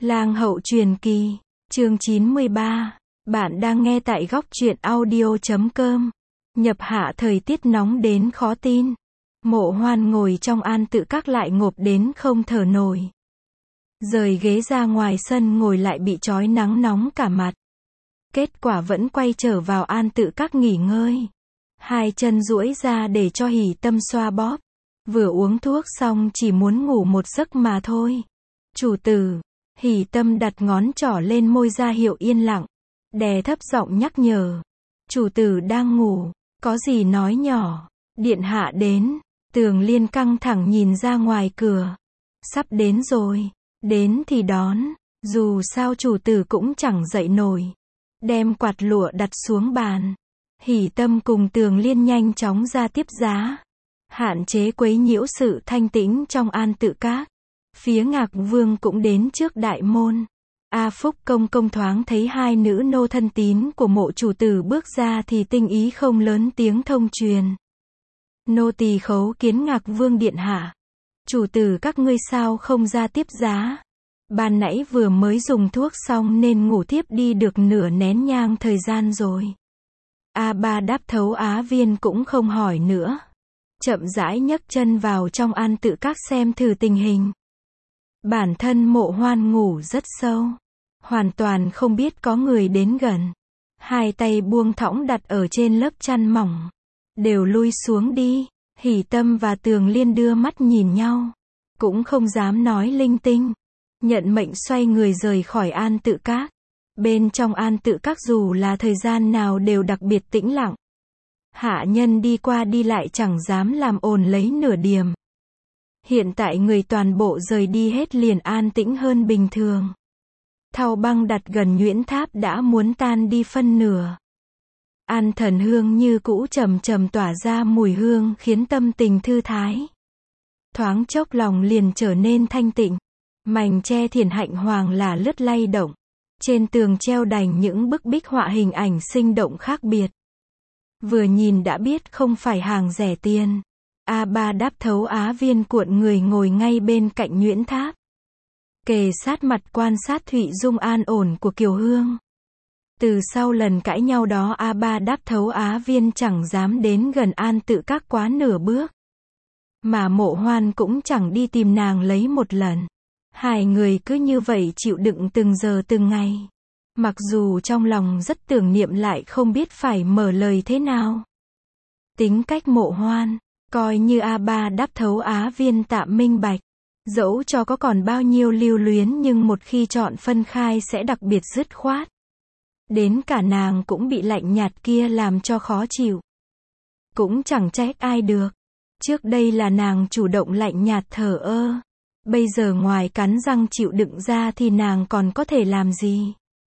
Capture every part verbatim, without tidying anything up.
Lang hậu truyền kỳ, chương chín mươi ba. Bạn đang nghe tại góc truyện audio chấm com. Nhập hạ thời tiết nóng đến khó tin. Mộ Hoan ngồi trong An Tự Các lại ngộp đến không thở nổi. Rời ghế ra ngoài sân ngồi lại bị chói nắng nóng cả mặt. Kết quả vẫn quay trở vào An Tự Các nghỉ ngơi. Hai chân duỗi ra để cho Hỉ Tâm xoa bóp. Vừa uống thuốc xong chỉ muốn ngủ một giấc mà thôi. Chủ tử. Hỉ Tâm đặt ngón trỏ lên môi ra hiệu yên lặng. Đè thấp giọng nhắc nhở. Chủ tử đang ngủ. Có gì nói nhỏ. Điện hạ đến. Tường Liên căng thẳng nhìn ra ngoài cửa. Sắp đến rồi. Đến thì đón. Dù sao chủ tử cũng chẳng dậy nổi. Đem quạt lụa đặt xuống bàn. Hỉ Tâm cùng Tường Liên nhanh chóng ra tiếp giá. Hạn chế quấy nhiễu sự thanh tĩnh trong An Tự Các. Phía Ngạc Vương cũng đến trước đại môn. A Phúc công công thoáng thấy hai nữ nô thân tín của mộ chủ tử bước ra thì tinh ý không lớn tiếng thông truyền. Nô tỳ khấu kiến Ngạc Vương điện hạ. Chủ tử các ngươi sao không ra tiếp giá? Ban nãy vừa mới dùng thuốc xong nên ngủ tiếp đi được nửa nén nhang thời gian rồi. A Ba Đáp Thấu Á Viên cũng không hỏi nữa. Chậm rãi nhấc chân vào trong An Tự Các xem thử tình hình. Bản thân Mộ Hoan ngủ rất sâu. Hoàn toàn không biết có người đến gần. Hai tay buông thõng đặt ở trên lớp chăn mỏng. Đều lui xuống đi. Hỉ Tâm và Tường Liên đưa mắt nhìn nhau. Cũng không dám nói linh tinh. Nhận mệnh xoay người rời khỏi An Tự Các. Bên trong An Tự Các dù là thời gian nào đều đặc biệt tĩnh lặng. Hạ nhân đi qua đi lại chẳng dám làm ồn lấy nửa điểm. Hiện tại người toàn bộ rời đi hết liền an tĩnh hơn bình thường. Thau băng đặt gần Nhuyễn Tháp đã muốn tan đi phân nửa. An Thần Hương như cũ trầm trầm tỏa ra mùi hương khiến tâm tình thư thái. Thoáng chốc lòng liền trở nên thanh tịnh. Mành tre thiền hạnh hoàng là lướt lay động. Trên tường treo đành những bức bích họa hình ảnh sinh động khác biệt. Vừa nhìn đã biết không phải hàng rẻ tiền. A Ba Đáp Thấu Á Viên cuộn người ngồi ngay bên cạnh Nhuyễn Tháp. Kề sát mặt quan sát Thụy Dung an ổn của Kiều Hương. Từ sau lần cãi nhau đó A Ba Đáp Thấu Á Viên chẳng dám đến gần An Tự Các quá nửa bước. Mà Mộ Hoan cũng chẳng đi tìm nàng lấy một lần. Hai người cứ như vậy chịu đựng từng giờ từng ngày. Mặc dù trong lòng rất tưởng niệm lại không biết phải mở lời thế nào. Tính cách Mộ Hoan, coi như A Ba Đáp Thấu Á Viên tạm minh bạch. Dẫu cho có còn bao nhiêu lưu luyến nhưng một khi chọn phân khai sẽ đặc biệt dứt khoát. Đến cả nàng cũng bị lạnh nhạt kia làm cho khó chịu. Cũng chẳng trách ai được. Trước đây là nàng chủ động lạnh nhạt thờ ơ. Bây giờ ngoài cắn răng chịu đựng ra thì nàng còn có thể làm gì?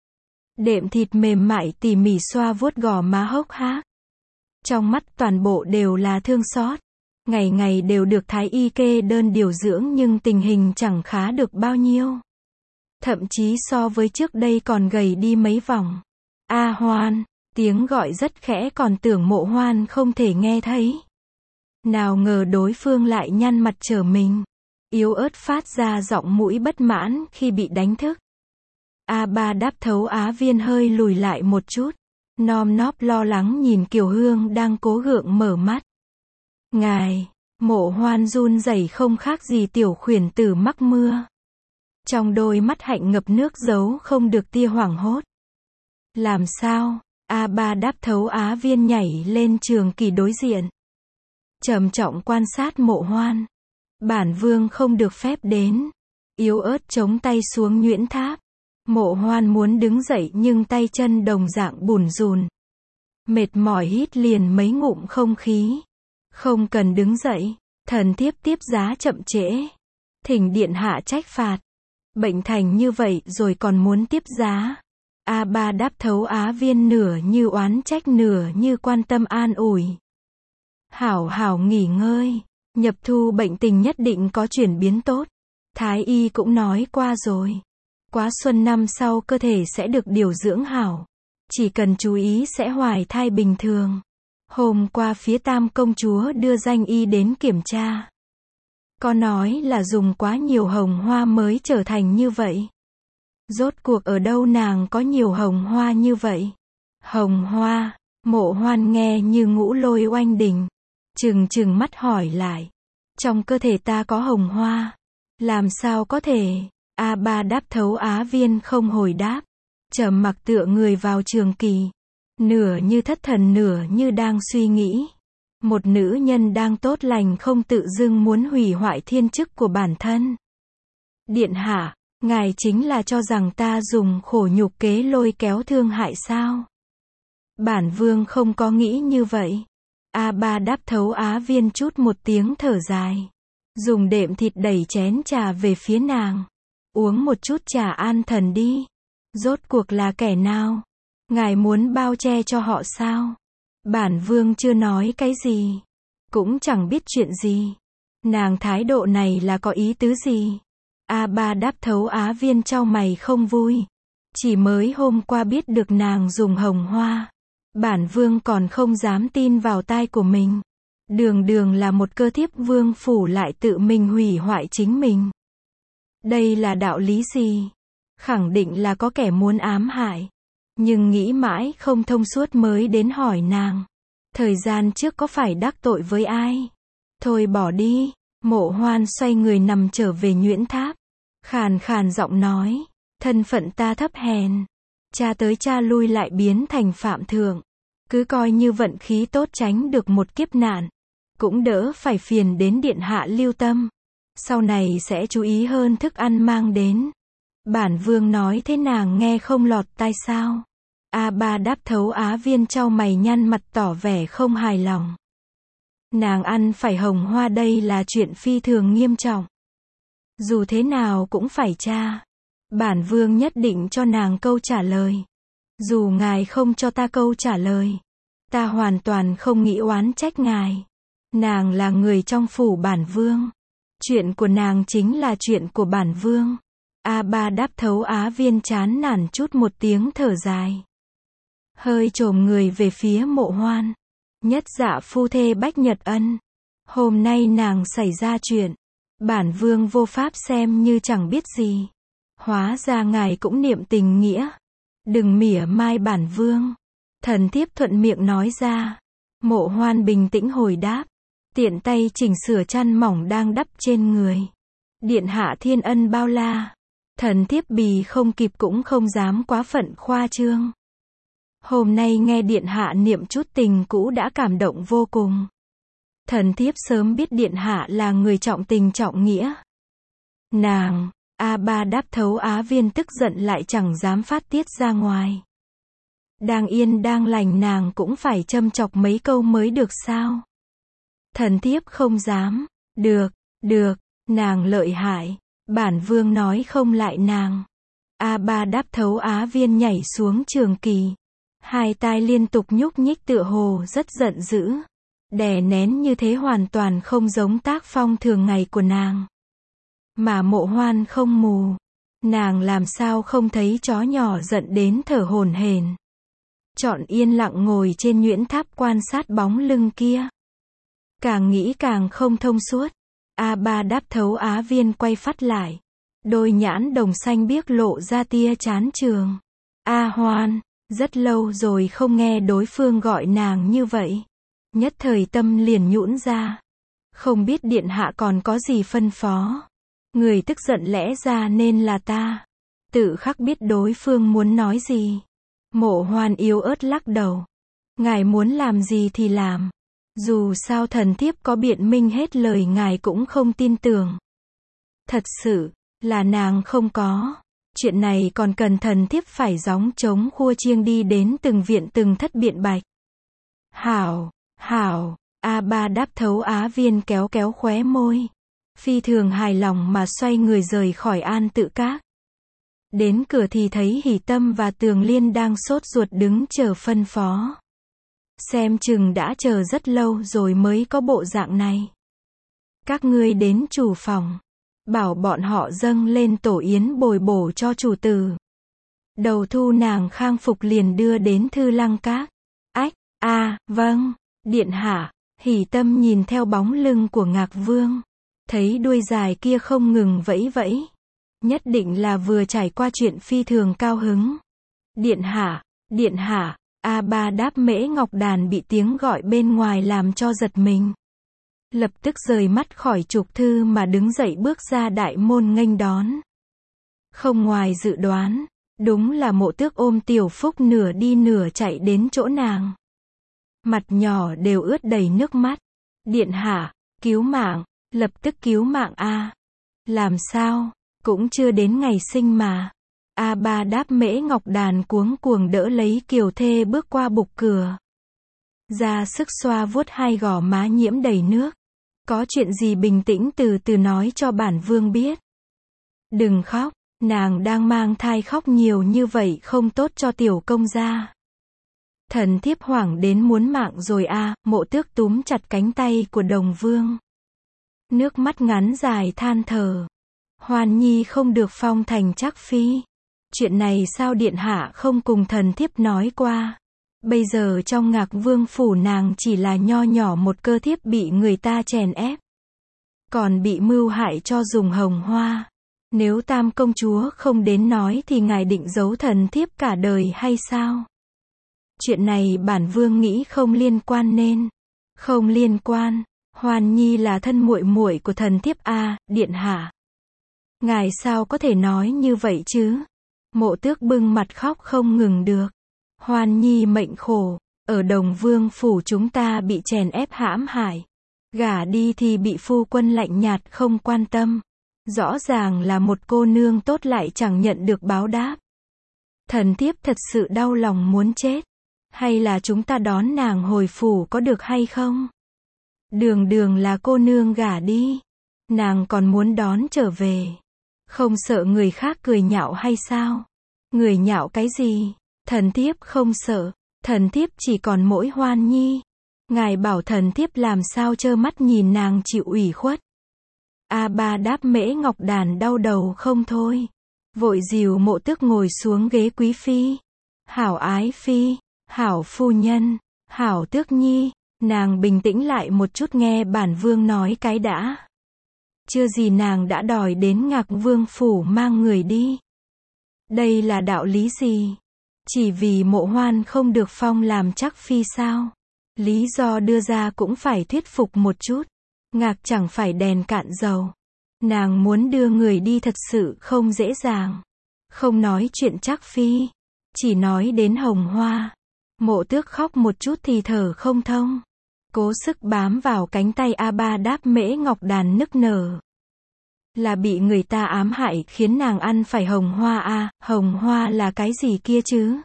Đệm thịt mềm mại tỉ mỉ xoa vuốt gò má hốc hác. Trong mắt toàn bộ đều là thương xót. Ngày ngày đều được thái y kê đơn điều dưỡng nhưng tình hình chẳng khá được bao nhiêu. Thậm chí so với trước đây còn gầy đi mấy vòng. A Hoan, tiếng gọi rất khẽ còn tưởng Mộ Hoan không thể nghe thấy. Nào ngờ đối phương lại nhăn mặt trở mình. Yếu ớt phát ra giọng mũi bất mãn khi bị đánh thức. A Ba Đáp Thấu Á Viên hơi lùi lại một chút. Nom nóp lo lắng nhìn Kiều Hương đang cố gượng mở mắt. Ngài, Mộ Hoan run rẩy không khác gì tiểu khuyển tử mắc mưa. Trong đôi mắt hạnh ngập nước giấu không được tia hoảng hốt. Làm sao? A Ba Đáp Thấu Á Viên nhảy lên trường kỳ đối diện. Trầm trọng quan sát Mộ Hoan. Bản vương không được phép đến. Yếu ớt chống tay xuống Nhuyễn Tháp. Mộ Hoan muốn đứng dậy nhưng tay chân đồng dạng bủn rùn. Mệt mỏi hít liền mấy ngụm không khí. Không cần đứng dậy. Thần thiếp tiếp giá chậm trễ. Thỉnh điện hạ trách phạt. Bệnh thành như vậy rồi còn muốn tiếp giá. A Ba Đáp Thấu Á Viên nửa như oán trách nửa như quan tâm an ủi. Hảo hảo nghỉ ngơi. Nhập thu bệnh tình nhất định có chuyển biến tốt. Thái y cũng nói qua rồi. Quá xuân năm sau cơ thể sẽ được điều dưỡng hảo. Chỉ cần chú ý sẽ hoài thai bình thường. Hôm qua phía Tam công chúa đưa danh y đến kiểm tra. Có nói là dùng quá nhiều hồng hoa mới trở thành như vậy. Rốt cuộc ở đâu nàng có nhiều hồng hoa như vậy? Hồng hoa, Mộ Hoan nghe như ngũ lôi oanh đỉnh. Trừng trừng mắt hỏi lại. Trong cơ thể ta có hồng hoa. Làm sao có thể? A Ba Đáp Thấu Á Viên không hồi đáp. Trầm mặc tựa người vào trường kỳ. Nửa như thất thần nửa như đang suy nghĩ. Một nữ nhân đang tốt lành không tự dưng muốn hủy hoại thiên chức của bản thân. Điện hạ, ngài chính là cho rằng ta dùng khổ nhục kế lôi kéo thương hại sao? Bản vương không có nghĩ như vậy. A Ba Đáp Thấu Á Viên chút một tiếng thở dài. Dùng đệm thịt đẩy chén trà về phía nàng. Uống một chút trà an thần đi. Rốt cuộc là kẻ nào? Ngài muốn bao che cho họ sao? Bản vương chưa nói cái gì. Cũng chẳng biết chuyện gì. Nàng thái độ này là có ý tứ gì? A Ba Đáp Thấu Á Viên chau mày không vui. Chỉ mới hôm qua biết được nàng dùng hồng hoa. Bản vương còn không dám tin vào tai của mình. Đường đường là một cơ thiếp vương phủ lại tự mình hủy hoại chính mình. Đây là đạo lý gì? Khẳng định là có kẻ muốn ám hại. Nhưng nghĩ mãi không thông suốt mới đến hỏi nàng. Thời gian trước có phải đắc tội với ai? Thôi bỏ đi. Mộ Hoan xoay người nằm trở về Nhuyễn Tháp. Khàn khàn giọng nói. Thân phận ta thấp hèn. Cha tới cha lui lại biến thành phạm thượng. Cứ coi như vận khí tốt tránh được một kiếp nạn. Cũng đỡ phải phiền đến điện hạ lưu tâm. Sau này sẽ chú ý hơn thức ăn mang đến. Bản vương nói thế nàng nghe không lọt tai sao? A Ba Đáp Thấu Á Viên chau mày nhăn mặt tỏ vẻ không hài lòng. Nàng ăn phải hồng hoa đây là chuyện phi thường nghiêm trọng. Dù thế nào cũng phải tra. Bản vương nhất định cho nàng câu trả lời. Dù ngài không cho ta câu trả lời, ta hoàn toàn không nghĩ oán trách ngài. Nàng là người trong phủ bản vương. Chuyện của nàng chính là chuyện của bản vương. A Ba Đáp Thấu Á Viên chán nản chút một tiếng thở dài. Hơi chồm người về phía Mộ Hoan. Nhất dạ phu thê Bách Nhật Ân. Hôm nay nàng xảy ra chuyện. Bản vương vô pháp xem như chẳng biết gì. Hóa ra ngài cũng niệm tình nghĩa. Đừng mỉa mai bản vương. Thần thiếp thuận miệng nói ra. Mộ Hoan bình tĩnh hồi đáp. Tiện tay chỉnh sửa chăn mỏng đang đắp trên người. Điện hạ thiên ân bao la. Thần thiếp bì không kịp cũng không dám quá phận khoa trương. Hôm nay nghe điện hạ niệm chút tình cũ đã cảm động vô cùng. Thần thiếp sớm biết điện hạ là người trọng tình trọng nghĩa. Nàng, A Ba Đáp Thấu Á Viên tức giận lại chẳng dám phát tiết ra ngoài. Đang yên đang lành nàng cũng phải châm chọc mấy câu mới được sao? Thần thiếp không dám. Được, được, nàng lợi hại. Bản vương nói không lại nàng. A Ba Đáp Thấu Á Viên nhảy xuống trường kỳ. Hai tai liên tục nhúc nhích tựa hồ rất giận dữ. Đè nén như thế hoàn toàn không giống tác phong thường ngày của nàng. Mà Mộ Hoan không mù. Nàng làm sao không thấy chó nhỏ giận đến thở hổn hển. Chọn yên lặng ngồi trên Nhuyễn Tháp quan sát bóng lưng kia. Càng nghĩ càng không thông suốt. A Ba Đáp Thấu Á Viên quay phát lại. Đôi nhãn đồng xanh biếc lộ ra tia chán trường. A Hoan, rất lâu rồi không nghe đối phương gọi nàng như vậy. Nhất thời tâm liền nhũn ra. Không biết điện hạ còn có gì phân phó. Người tức giận lẽ ra nên là ta. Tự khắc biết đối phương muốn nói gì. Mộ Hoan yếu ớt lắc đầu. Ngài muốn làm gì thì làm. Dù sao thần thiếp có biện minh hết lời ngài cũng không tin tưởng. Thật sự, là nàng không có. Chuyện này còn cần thần thiếp phải gióng trống khua chiêng đi đến từng viện từng thất biện bạch. Hảo, hảo, A Ba Đáp Thấu Á Viên kéo kéo khóe môi. Phi thường hài lòng mà xoay người rời khỏi An Tự Các. Đến cửa thì thấy Hỷ Tâm và Tường Liên đang sốt ruột đứng chờ phân phó. Xem chừng đã chờ rất lâu rồi mới có bộ dạng này. Các ngươi đến chủ phòng. Bảo bọn họ dâng lên tổ yến bồi bổ cho chủ tử. Đầu thu nàng khang phục liền đưa đến Thư Lăng Các. Ách, a à, vâng, điện hạ. Hỷ Tâm nhìn theo bóng lưng của Ngạc Vương. Thấy đuôi dài kia không ngừng vẫy vẫy. Nhất định là vừa trải qua chuyện phi thường cao hứng. Điện hạ, điện hạ, A Ba Đáp Mễ Ngọc Đàn bị tiếng gọi bên ngoài làm cho giật mình. Lập tức rời mắt khỏi trục thư mà đứng dậy bước ra đại môn nghênh đón. Không ngoài dự đoán, đúng là Mộ Tước ôm Tiểu Phúc nửa đi nửa chạy đến chỗ nàng. Mặt nhỏ đều ướt đầy nước mắt. Điện hạ, cứu mạng, lập tức cứu mạng a. Làm sao, cũng chưa đến ngày sinh mà. A Ba Đáp Mễ Ngọc Đàn cuống cuồng đỡ lấy Kiều Thê bước qua bục cửa. Ra sức xoa vuốt hai gò má nhiễm đầy nước. Có chuyện gì bình tĩnh từ từ nói cho bản vương biết. Đừng khóc, nàng đang mang thai, khóc nhiều như vậy không tốt cho tiểu công gia. Thần thiếp hoảng đến muốn mạng rồi a. À, Mộ Tước túm chặt cánh tay của Đồng Vương. Nước mắt ngắn dài than thở. Hoan Nhi không được phong thành trắc phi. Chuyện này sao điện hạ không cùng thần thiếp nói qua. Bây giờ trong Ngạc Vương phủ nàng chỉ là nho nhỏ một cơ thiếp bị người ta chèn ép. Còn bị mưu hại cho dùng hồng hoa. Nếu Tam công chúa không đến nói thì ngài định giấu thần thiếp cả đời hay sao? Chuyện này bản vương nghĩ không liên quan nên. Không liên quan. Hoan Nhi là thân muội muội của thần thiếp a, điện hạ. Ngài sao có thể nói như vậy chứ? Mộ Tước bưng mặt khóc không ngừng được. Hoan Nhi mệnh khổ, ở Đồng Vương phủ chúng ta bị chèn ép hãm hại. Gả đi thì bị phu quân lạnh nhạt không quan tâm. Rõ ràng là một cô nương tốt lại chẳng nhận được báo đáp. Thần thiếp thật sự đau lòng muốn chết. Hay là chúng ta đón nàng hồi phủ có được hay không? Đường đường là cô nương gả đi. Nàng còn muốn đón trở về. Không sợ người khác cười nhạo hay sao? Người nhạo cái gì? Thần thiếp không sợ. Thần thiếp chỉ còn mỗi Hoan Nhi. Ngài bảo thần thiếp làm sao trơ mắt nhìn nàng chịu ủy khuất. A Ba Đáp Mễ Ngọc Đàn đau đầu không thôi. Vội dìu Mộ Tước ngồi xuống ghế quý phi. Hảo ái phi, hảo phu nhân, hảo Tước Nhi. Nàng bình tĩnh lại một chút nghe bản vương nói cái đã. Chưa gì nàng đã đòi đến Ngạc Vương phủ mang người đi. Đây là đạo lý gì? Chỉ vì Mộ Hoan không được phong làm trắc phi sao? Lý do đưa ra cũng phải thuyết phục một chút. Ngạc chẳng phải đèn cạn dầu. Nàng muốn đưa người đi thật sự không dễ dàng. Không nói chuyện trắc phi. Chỉ nói đến hồng hoa. Mộ Tước khóc một chút thì thở không thông. Cố sức bám vào cánh tay A Ba Đáp Mễ Ngọc Đàn nức nở. Là bị người ta ám hại khiến nàng ăn phải hồng hoa a. À, hồng hoa là cái gì kia chứ?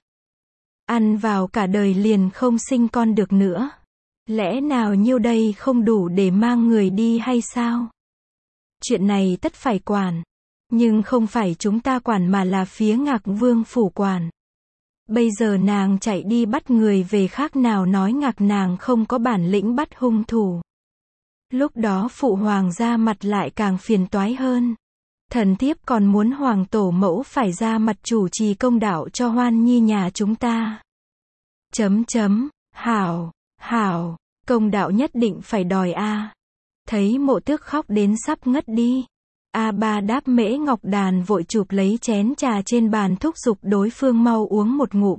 Ăn vào cả đời liền không sinh con được nữa. Lẽ nào nhiêu đây không đủ để mang người đi hay sao? Chuyện này tất phải quản. Nhưng không phải chúng ta quản mà là phía Ngạc Vương phủ quản. Bây giờ nàng chạy đi bắt người về, khác nào nói Ngạc nàng không có bản lĩnh bắt hung thủ. Lúc đó phụ hoàng ra mặt lại càng phiền toái hơn. Thần thiếp còn muốn hoàng tổ mẫu phải ra mặt chủ trì công đạo cho Hoan Nhi nhà chúng ta. Chấm chấm, hảo, hảo, công đạo nhất định phải đòi a. Thấy Mộ Tước khóc đến sắp ngất đi. A Ba Đáp Mễ Ngọc Đàn vội chụp lấy chén trà trên bàn thúc giục đối phương mau uống một ngụm.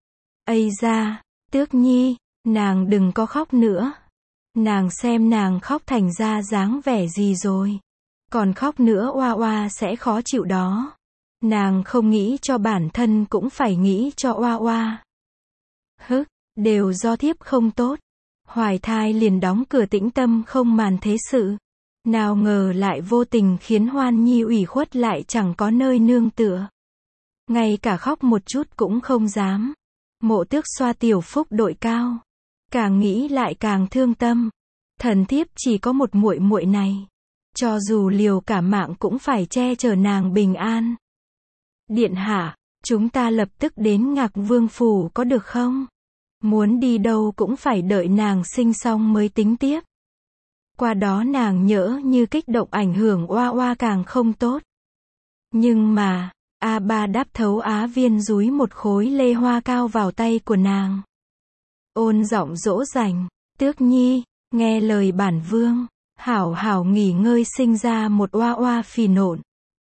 Ây da, Tước Nhi, nàng đừng có khóc nữa. Nàng xem nàng khóc thành ra dáng vẻ gì rồi. Còn khóc nữa oa oa sẽ khó chịu đó. Nàng không nghĩ cho bản thân cũng phải nghĩ cho oa oa. Hức, đều do thiếp không tốt. Hoài thai liền đóng cửa tĩnh tâm không màn thế sự. Nào ngờ lại vô tình khiến Hoan Nhi ủy khuất lại chẳng có nơi nương tựa. Ngay cả khóc một chút cũng không dám. Mộ Tước xoa Tiểu Phúc đội cao. Càng nghĩ lại càng thương tâm. Thần thiếp chỉ có một muội muội này. Cho dù liều cả mạng cũng phải che chở nàng bình an. Điện hạ, chúng ta lập tức đến Ngạc Vương phủ có được không? Muốn đi đâu cũng phải đợi nàng sinh xong mới tính tiếp. Qua đó nàng nhỡ như kích động ảnh hưởng oa oa càng không tốt. Nhưng mà, A Ba Đáp thấu á viên dúi một khối lê hoa cao vào tay của nàng. Ôn giọng dỗ dành, Tước Nhi, nghe lời bản vương, hảo hảo nghỉ ngơi, sinh ra một oa oa phì nộn.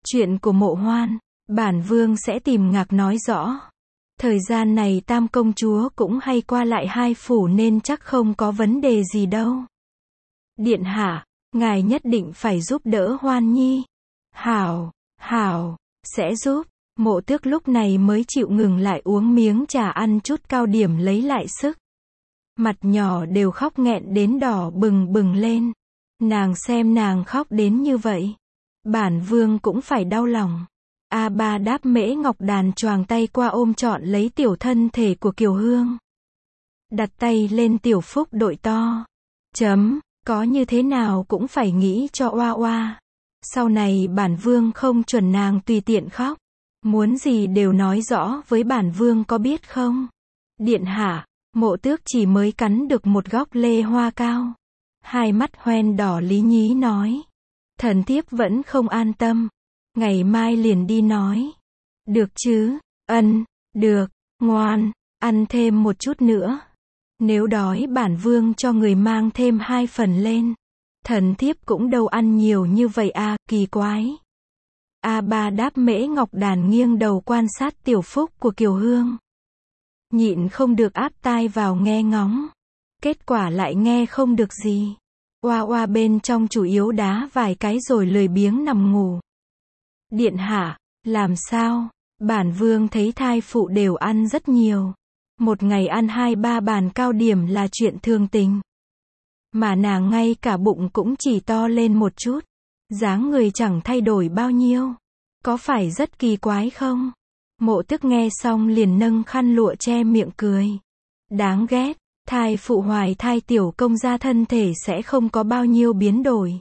Chuyện của Mộ Hoan, bản vương sẽ tìm Ngạc nói rõ. Thời gian này Tam công chúa cũng hay qua lại hai phủ nên chắc không có vấn đề gì đâu. Điện hạ, ngài nhất định phải giúp đỡ Hoan Nhi. Hảo, hảo, sẽ giúp. Mộ Tước lúc này mới chịu ngừng lại uống miếng trà ăn chút cao điểm lấy lại sức. Mặt nhỏ đều khóc nghẹn đến đỏ bừng bừng lên. Nàng xem nàng khóc đến như vậy, bản vương cũng phải đau lòng. A Ba Đáp Mễ Ngọc Đàn choàng tay qua ôm trọn lấy tiểu thân thể của Kiều Hương. Đặt tay lên tiểu phúc đội to. Chấm, có như thế nào cũng phải nghĩ cho oa oa. Sau này bản vương không chuẩn nàng tùy tiện khóc. Muốn gì đều nói rõ với bản vương có biết không? Điện hạ, Mộ Tước chỉ mới cắn được một góc lê hoa cao. Hai mắt hoen đỏ lý nhí nói. Thần thiếp vẫn không an tâm. Ngày mai liền đi nói. Được chứ? Ân, được, ngoan, ăn thêm một chút nữa. Nếu đói bản vương cho người mang thêm hai phần lên. Thần thiếp cũng đâu ăn nhiều như vậy à, kỳ quái. A Ba Đáp Mễ Ngọc Đàn nghiêng đầu quan sát tiểu phúc của Kiều Hương. Nhịn không được áp tai vào nghe ngóng. Kết quả lại nghe không được gì. Oa oa bên trong chủ yếu đá vài cái rồi lười biếng nằm ngủ. Điện hạ, làm sao? Bản vương thấy thai phụ đều ăn rất nhiều. Một ngày ăn hai ba bàn cao điểm là chuyện thường tình. Mà nàng ngay cả bụng cũng chỉ to lên một chút. Dáng người chẳng thay đổi bao nhiêu. Có phải rất kỳ quái không? Mộ Tước nghe xong liền nâng khăn lụa che miệng cười. Đáng ghét, thai phụ hoài thai tiểu công gia thân thể sẽ không có bao nhiêu biến đổi.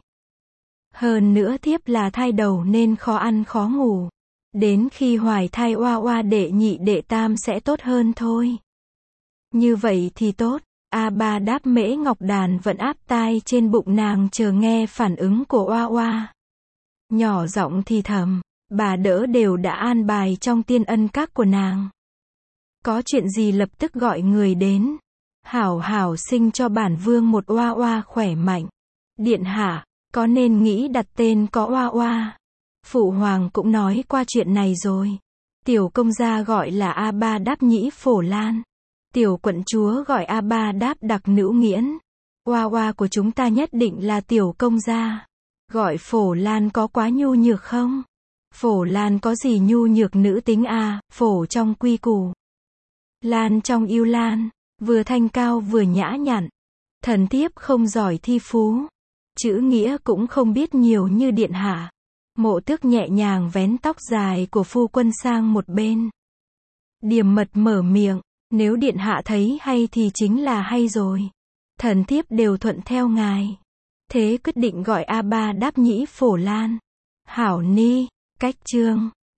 Hơn nữa thiếp là thai đầu nên khó ăn khó ngủ. Đến khi hoài thai oa oa đệ nhị đệ tam sẽ tốt hơn thôi. Như vậy thì tốt. A Ba Đáp Mễ Ngọc Đàn vẫn áp tai trên bụng nàng chờ nghe phản ứng của oa oa. Nhỏ giọng thì thầm, bà đỡ đều đã an bài trong tiên ân các của nàng. Có chuyện gì lập tức gọi người đến. Hảo hảo sinh cho bản vương một oa oa khỏe mạnh. Điện hạ, có nên nghĩ đặt tên có oa oa. Phụ hoàng cũng nói qua chuyện này rồi. Tiểu công gia gọi là A Ba Đáp Nhĩ Phổ Lan. Tiểu quận chúa gọi A Ba Đáp Đặc Nữ Nghiễn. Oa oa của chúng ta nhất định là tiểu công gia. Gọi Phổ Lan có quá nhu nhược không? Phổ Lan có gì nhu nhược nữ tính à, phổ trong quy củ. Lan trong yêu lan, vừa thanh cao vừa nhã nhặn. Thần thiếp không giỏi thi phú. Chữ nghĩa cũng không biết nhiều như điện hạ. Mộ Tước nhẹ nhàng vén tóc dài của phu quân sang một bên. Điềm mật mở miệng, nếu điện hạ thấy hay thì chính là hay rồi. Thần thiếp đều thuận theo ngài. Thế quyết định gọi A Ba Đáp Nhĩ Phổ Lan. Hảo ni, cách chương.